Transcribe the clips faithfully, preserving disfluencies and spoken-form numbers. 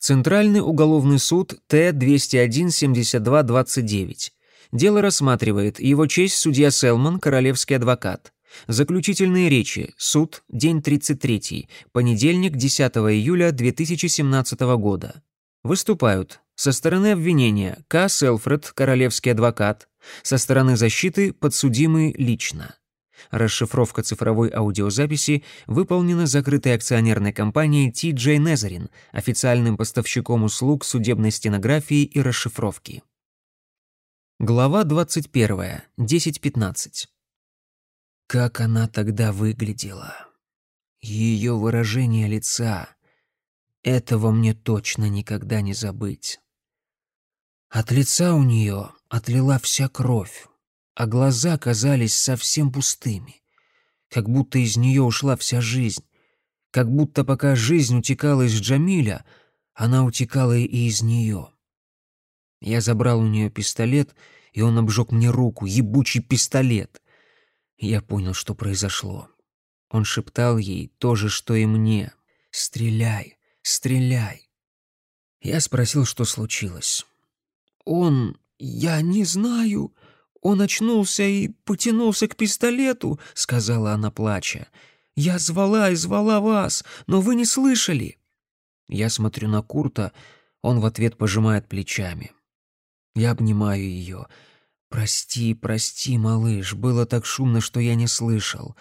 Центральный уголовный суд Т двести один семьдесят два двадцать девять. Дело рассматривает его честь судья Селман, королевский адвокат. Заключительные речи. Суд. День тридцать третий. Понедельник, десятого июля две тысячи семнадцатого года. Выступают со стороны обвинения К. Селфред, королевский адвокат, со стороны защиты подсудимый лично. Расшифровка цифровой аудиозаписи выполнена закрытой акционерной компанией Ти Джей Незарин, официальным поставщиком услуг судебной стенографии и расшифровки. Глава двадцать первая. десять пятнадцать. Как она тогда выглядела? Ее выражение лица. Этого мне точно никогда не забыть. От лица у нее отлила вся кровь, а глаза казались совсем пустыми, как будто из нее ушла вся жизнь, как будто пока жизнь утекала из Джамиля, она утекала и из нее. Я забрал у нее пистолет, и он обжег мне руку, ебучий пистолет. Я понял, что произошло. Он шептал ей то же, что и мне: «Стреляй, стреляй». Я спросил, что случилось. Он... «Я не знаю. Он очнулся и потянулся к пистолету», — сказала она, плача. «Я звала и звала вас, но вы не слышали». Я смотрю на Курта, он в ответ пожимает плечами. Я обнимаю ее. «Прости, прости, малыш, было так шумно, что я не слышал».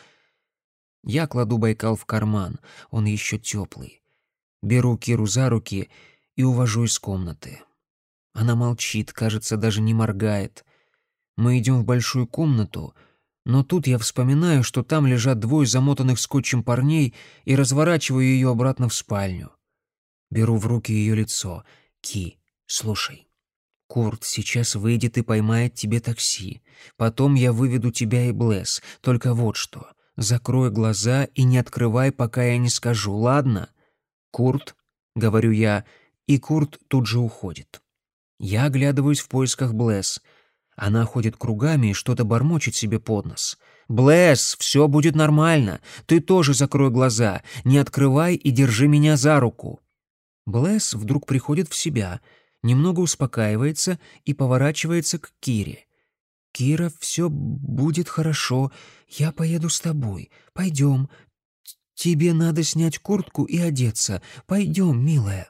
Я кладу Байкал в карман, он еще теплый. Беру Киру за руки и увожу из комнаты. Она молчит, кажется, даже не моргает. Мы идем в большую комнату, но тут я вспоминаю, что там лежат двое замотанных скотчем парней, и разворачиваю ее обратно в спальню. Беру в руки ее лицо. «Ки, слушай. Курт сейчас выйдет и поймает тебе такси. Потом я выведу тебя и Блесс. Только вот что. Закрой глаза и не открывай, пока я не скажу, ладно?» «Курт», — говорю я, и Курт тут же уходит. Я оглядываюсь в поисках Блесс. Она ходит кругами и что-то бормочет себе под нос. «Блесс, все будет нормально. Ты тоже закрой глаза. Не открывай и держи меня за руку». Блесс вдруг приходит в себя, немного успокаивается и поворачивается к Кире. «Кира, все будет хорошо. Я поеду с тобой. Пойдем. Тебе надо снять куртку и одеться. Пойдем, милая».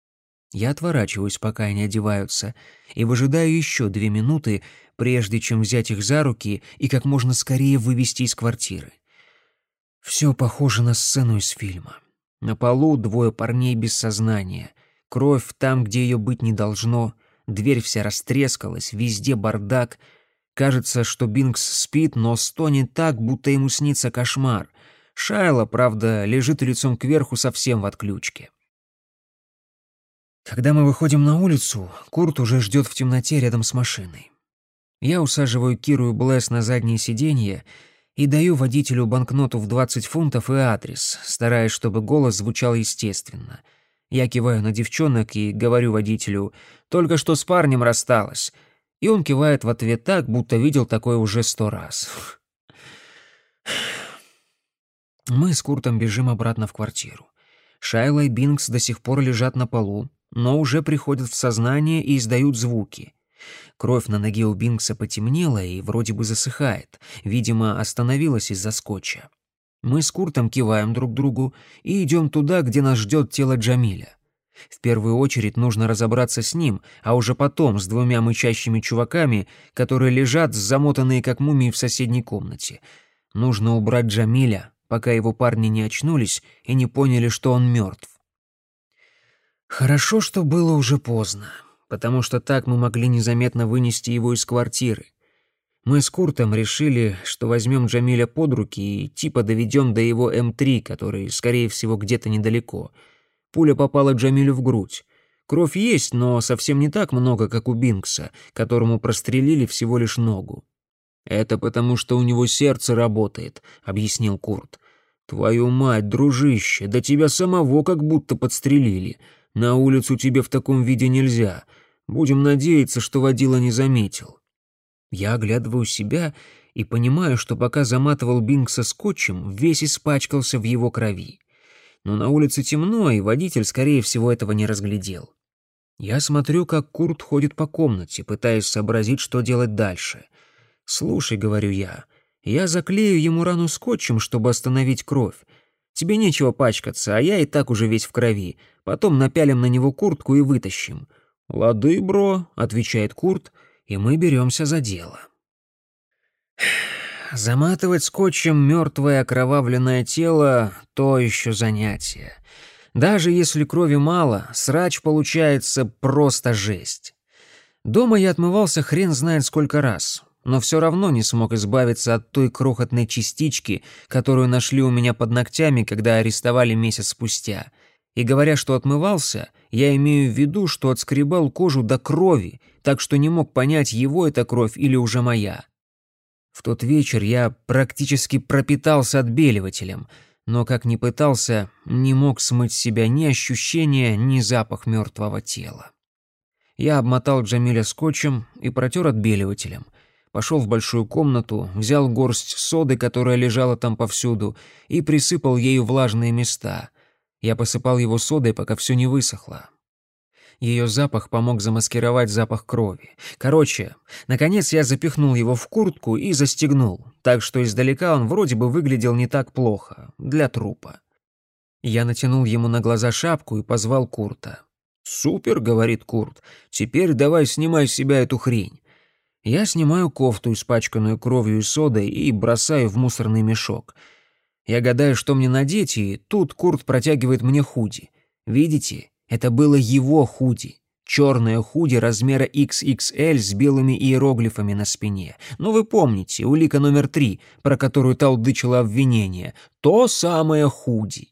Я отворачиваюсь, пока они одеваются, и выжидаю еще две минуты, прежде чем взять их за руки и как можно скорее вывести из квартиры. Все похоже на сцену из фильма. На полу двое парней без сознания, кровь там, где ее быть не должно, дверь вся растрескалась, везде бардак. Кажется, что Бинкс спит, но стонет так, будто ему снится кошмар. Шайла, правда, лежит лицом кверху совсем в отключке. Когда мы выходим на улицу, Курт уже ждет в темноте рядом с машиной. Я усаживаю Киру и Блесс на заднее сиденье и даю водителю банкноту в двадцать фунтов и адрес, стараясь, чтобы голос звучал естественно. Я киваю на девчонок и говорю водителю: «Только что с парнем рассталась». И он кивает в ответ так, будто видел такое уже сто раз. Мы с Куртом бежим обратно в квартиру. Шайла и Бинкс до сих пор лежат на полу, но уже приходят в сознание и издают звуки. Кровь на ноге у Бинкса потемнела и вроде бы засыхает, видимо, остановилась из-за скотча. Мы с Куртом киваем друг другу и идем туда, где нас ждет тело Джамиля. В первую очередь нужно разобраться с ним, а уже потом с двумя мычащими чуваками, которые лежат, замотанные как мумии в соседней комнате. Нужно убрать Джамиля, пока его парни не очнулись и не поняли, что он мертв. Хорошо, что было уже поздно, потому что так мы могли незаметно вынести его из квартиры. Мы с Куртом решили, что возьмем Джамиля под руки и типа доведем до его эм три, который, скорее всего, где-то недалеко. Пуля попала Джамилю в грудь. Кровь есть, но совсем не так много, как у Бинкса, которому прострелили всего лишь ногу. «Это потому, что у него сердце работает», — объяснил Курт. «Твою мать, дружище, да тебя самого как будто подстрелили. На улицу тебе в таком виде нельзя. Будем надеяться, что водила не заметил». Я оглядываю себя и понимаю, что пока заматывал Бинкса скотчем, весь испачкался в его крови. но на улице темно, и водитель, скорее всего, этого не разглядел. Я смотрю, как Курт ходит по комнате, пытаясь сообразить, что делать дальше. «Слушай», — говорю я, — «я заклею ему рану скотчем, чтобы остановить кровь. Тебе нечего пачкаться, а я и так уже весь в крови. Потом напялим на него куртку и вытащим». «Лады, бро», — отвечает Курт, и мы беремся за дело. Заматывать скотчем мертвое окровавленное тело — то еще занятие. Даже если крови мало, срач получается просто жесть. Дома я отмывался хрен знает сколько раз, но все равно не смог избавиться от той крохотной частички, которую нашли у меня под ногтями, когда арестовали месяц спустя. И говоря, что отмывался, я имею в виду, что отскребал кожу до крови, так что не мог понять, его это кровь или уже моя. В тот вечер я практически пропитался отбеливателем, но, как ни пытался, не мог смыть с себя ни ощущения, ни запах мертвого тела. Я обмотал Джамиля скотчем и протер отбеливателем. Пошел в большую комнату, взял горсть соды, которая лежала там повсюду, и присыпал ею влажные места. Я посыпал его содой, пока все не высохло. Ее запах помог замаскировать запах крови. Короче, наконец я запихнул его в куртку и застегнул, так что издалека он вроде бы выглядел не так плохо, для трупа. Я натянул ему на глаза шапку и позвал Курта. «Супер», — говорит Курт, — «теперь давай снимай с себя эту хрень». Я снимаю кофту, испачканную кровью и содой, и бросаю в мусорный мешок. Я гадаю, что мне надеть, и тут Курт протягивает мне худи. Видите? Это было его худи. Черное худи размера икс икс эль с белыми иероглифами на спине. Ну вы помните, улика номер три, про которую толдычило обвинение. То самое худи.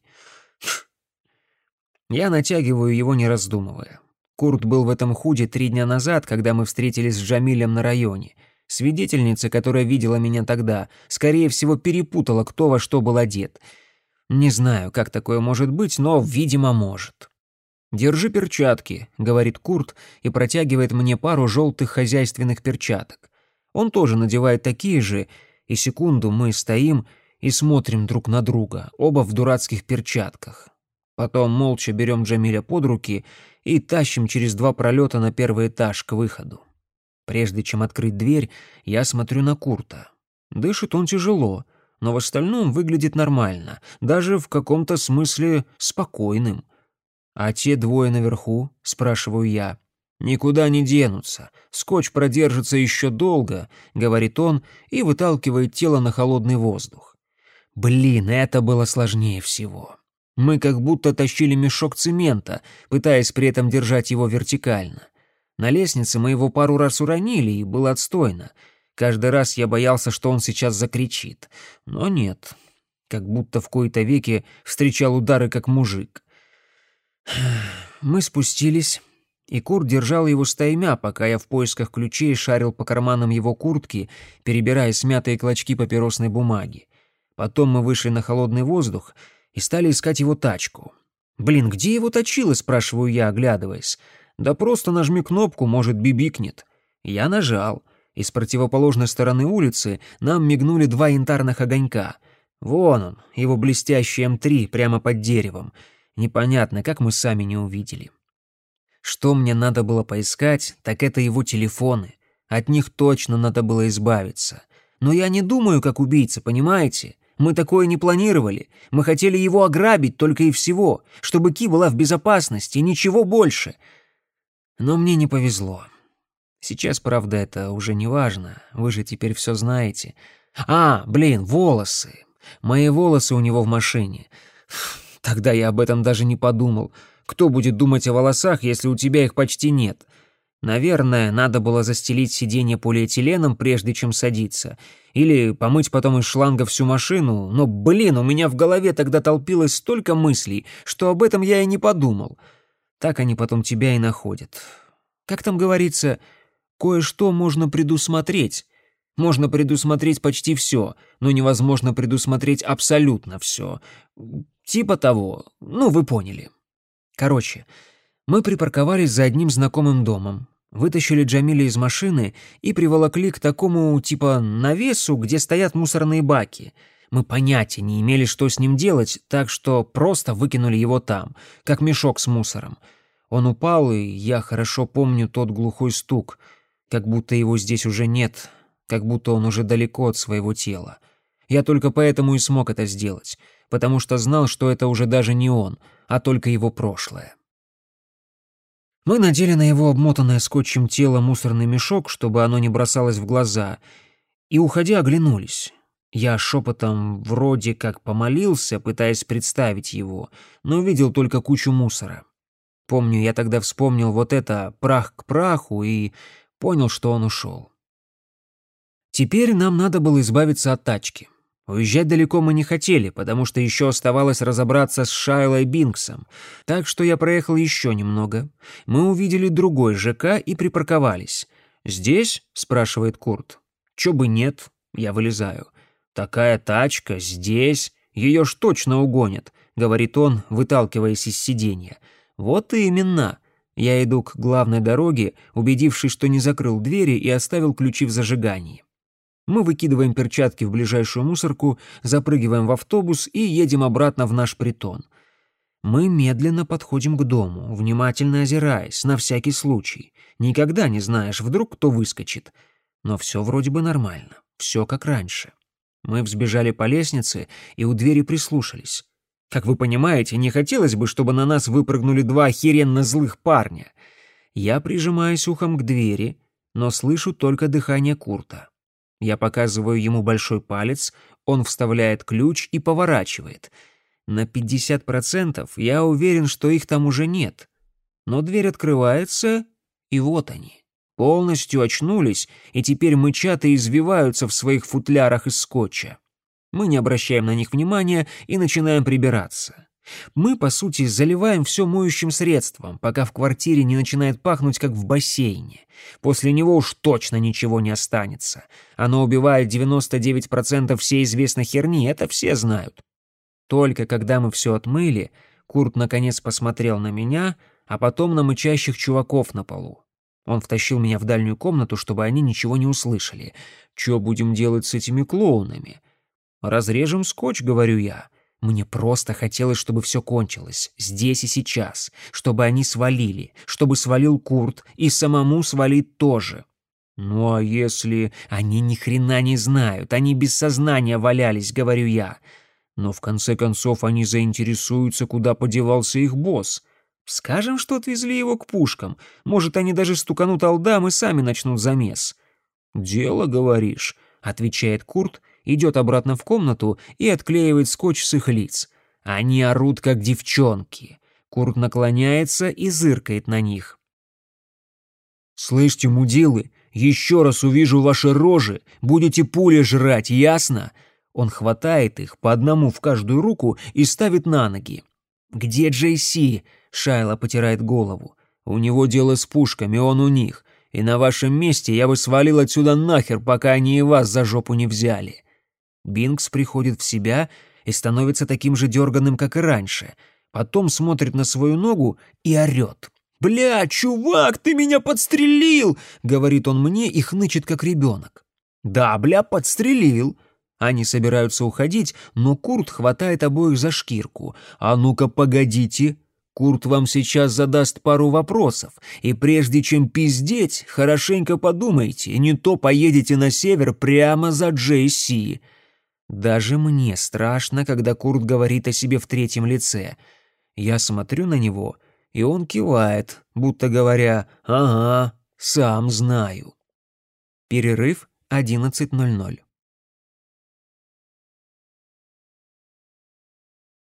Я натягиваю его, не раздумывая. Курт был в этом худи три дня назад, когда мы встретились с Джамилем на районе. Свидетельница, которая видела меня тогда, скорее всего, перепутала, кто во что был одет. Не знаю, как такое может быть, но, видимо, может. «Держи перчатки», — говорит Курт и протягивает мне пару желтых хозяйственных перчаток. Он тоже надевает такие же, и секунду мы стоим и смотрим друг на друга, оба в дурацких перчатках. Потом молча берем Джамиля под руки и тащим через два пролета на первый этаж к выходу. Прежде чем открыть дверь, я смотрю на Курта. Дышит он тяжело, но в остальном выглядит нормально, даже в каком-то смысле спокойным. «А те двое наверху?» — спрашиваю я. «Никуда не денутся. Скотч продержится еще долго», — говорит он и выталкивает тело на холодный воздух. Блин, это было сложнее всего. Мы как будто тащили мешок цемента, пытаясь при этом держать его вертикально. На лестнице мы его пару раз уронили, и было отстойно. Каждый раз я боялся, что он сейчас закричит. Но нет, как будто в кои-то веки встречал удары как мужик. Мы спустились, и Курт держал его стаймя, пока я в поисках ключей шарил по карманам его куртки, перебирая смятые клочки папиросной бумаги. Потом мы вышли на холодный воздух и стали искать его тачку. «Блин, где его точило?» — спрашиваю я, оглядываясь. «Да просто нажми кнопку, может, бибикнет». Я нажал, и с противоположной стороны улицы нам мигнули два янтарных огонька. Вон он, его блестящий эм три, прямо под деревом. Непонятно, как мы сами не увидели. Что мне надо было поискать, так это его телефоны. От них точно надо было избавиться. Но я не думаю, как убийца, понимаете? Мы такое не планировали. Мы хотели его ограбить только и всего, чтобы Ки была в безопасности, ничего больше. Но мне не повезло. Сейчас, правда, это уже не важно. Вы же теперь все знаете. А, блин, волосы. Мои волосы у него в машине. Тогда я об этом даже не подумал. Кто будет думать о волосах, если у тебя их почти нет? Наверное, надо было застелить сиденье полиэтиленом, прежде чем садиться. Или помыть потом из шланга всю машину. Но, блин, у меня в голове тогда толпилось столько мыслей, что об этом я и не подумал. Так они потом тебя и находят. Как там говорится, кое-что можно предусмотреть. Можно предусмотреть почти все, но невозможно предусмотреть абсолютно все. Типа того, ну вы поняли. Короче, мы припарковались за одним знакомым домом, вытащили Джамиля из машины и приволокли к такому типа навесу, где стоят мусорные баки. Мы понятия не имели, что с ним делать, так что просто выкинули его там, как мешок с мусором. Он упал, и я хорошо помню тот глухой стук, как будто его здесь уже нет, как будто он уже далеко от своего тела. Я только поэтому и смог это сделать, потому что знал, что это уже даже не он, а только его прошлое. Мы надели на его обмотанное скотчем тело мусорный мешок, чтобы оно не бросалось в глаза, и, уходя, оглянулись. Я шепотом вроде как помолился, пытаясь представить его, но увидел только кучу мусора. Помню, я тогда вспомнил вот это «прах к праху» и понял, что он ушел. Теперь нам надо было избавиться от тачки. Уезжать далеко мы не хотели, потому что еще оставалось разобраться с Шайлой Бинксом, так что я проехал еще немного. Мы увидели другой ЖК и припарковались. «Здесь?» — спрашивает Курт. «Чё бы нет?» — я вылезаю. «Такая тачка, здесь, ее ж точно угонят», — говорит он, выталкиваясь из сиденья. «Вот именно». Я иду к главной дороге, убедившись, что не закрыл двери и оставил ключи в зажигании. Мы выкидываем перчатки в ближайшую мусорку, запрыгиваем в автобус и едем обратно в наш притон. Мы медленно подходим к дому, внимательно озираясь, на всякий случай. Никогда не знаешь, вдруг кто выскочит. Но все вроде бы нормально, все как раньше. Мы взбежали по лестнице и у двери прислушались. Как вы понимаете, не хотелось бы, чтобы на нас выпрыгнули два охеренно злых парня. Я прижимаюсь ухом к двери, но слышу только дыхание Курта. Я показываю ему большой палец, он вставляет ключ и поворачивает. На пятьдесят процентов я уверен, что их там уже нет. Но дверь открывается, и вот они. Полностью очнулись, и теперь мычат и извиваются в своих футлярах из скотча. Мы не обращаем на них внимания и начинаем прибираться. Мы, по сути, заливаем все моющим средством, пока в квартире не начинает пахнуть, как в бассейне. После него уж точно ничего не останется. Оно убивает девяносто девять процентов всей известной херни, это все знают. Только когда мы все отмыли, Курт наконец посмотрел на меня, а потом на мычащих чуваков на полу. Он втащил меня в дальнюю комнату, чтобы они ничего не услышали. «Чё будем делать с этими клоунами?» «Разрежем скотч», — говорю я. Мне просто хотелось, чтобы все кончилось, здесь и сейчас, чтобы они свалили, чтобы свалил Курт и самому свалить тоже. «Ну а если...» «Они ни хрена не знают, они без сознания валялись», — говорю я. «Но в конце концов они заинтересуются, куда подевался их босс. Скажем, что отвезли его к пушкам. Может, они даже стуканут алдам и сами начнут замес». «Дело, говоришь», — отвечает Курт, идет обратно в комнату и отклеивает скотч с их лиц. Они орут, как девчонки. Курт наклоняется и зыркает на них. «Слышите, мудилы, еще раз увижу ваши рожи, будете пули жрать, ясно?» Он хватает их по одному в каждую руку и ставит на ноги. «Где Джей Си?» — Шайла потирает голову. «У него дело с пушками, он у них. И на вашем месте я бы свалил отсюда нахер, пока они и вас за жопу не взяли». Бинкс приходит в себя и становится таким же дерганым, как и раньше. Потом смотрит на свою ногу и орет. «Бля, чувак, ты меня подстрелил!» — говорит он мне и хнычет, как ребенок. «Да, бля, подстрелил!» Они собираются уходить, но Курт хватает обоих за шкирку. «А ну-ка, погодите!» Курт вам сейчас задаст пару вопросов, и прежде чем пиздеть, хорошенько подумайте, не то поедете на север прямо за Джей Си. Даже мне страшно, когда Курт говорит о себе в третьем лице. Я смотрю на него, и он кивает, будто говоря: «Ага, сам знаю». Перерыв одиннадцать ноль ноль.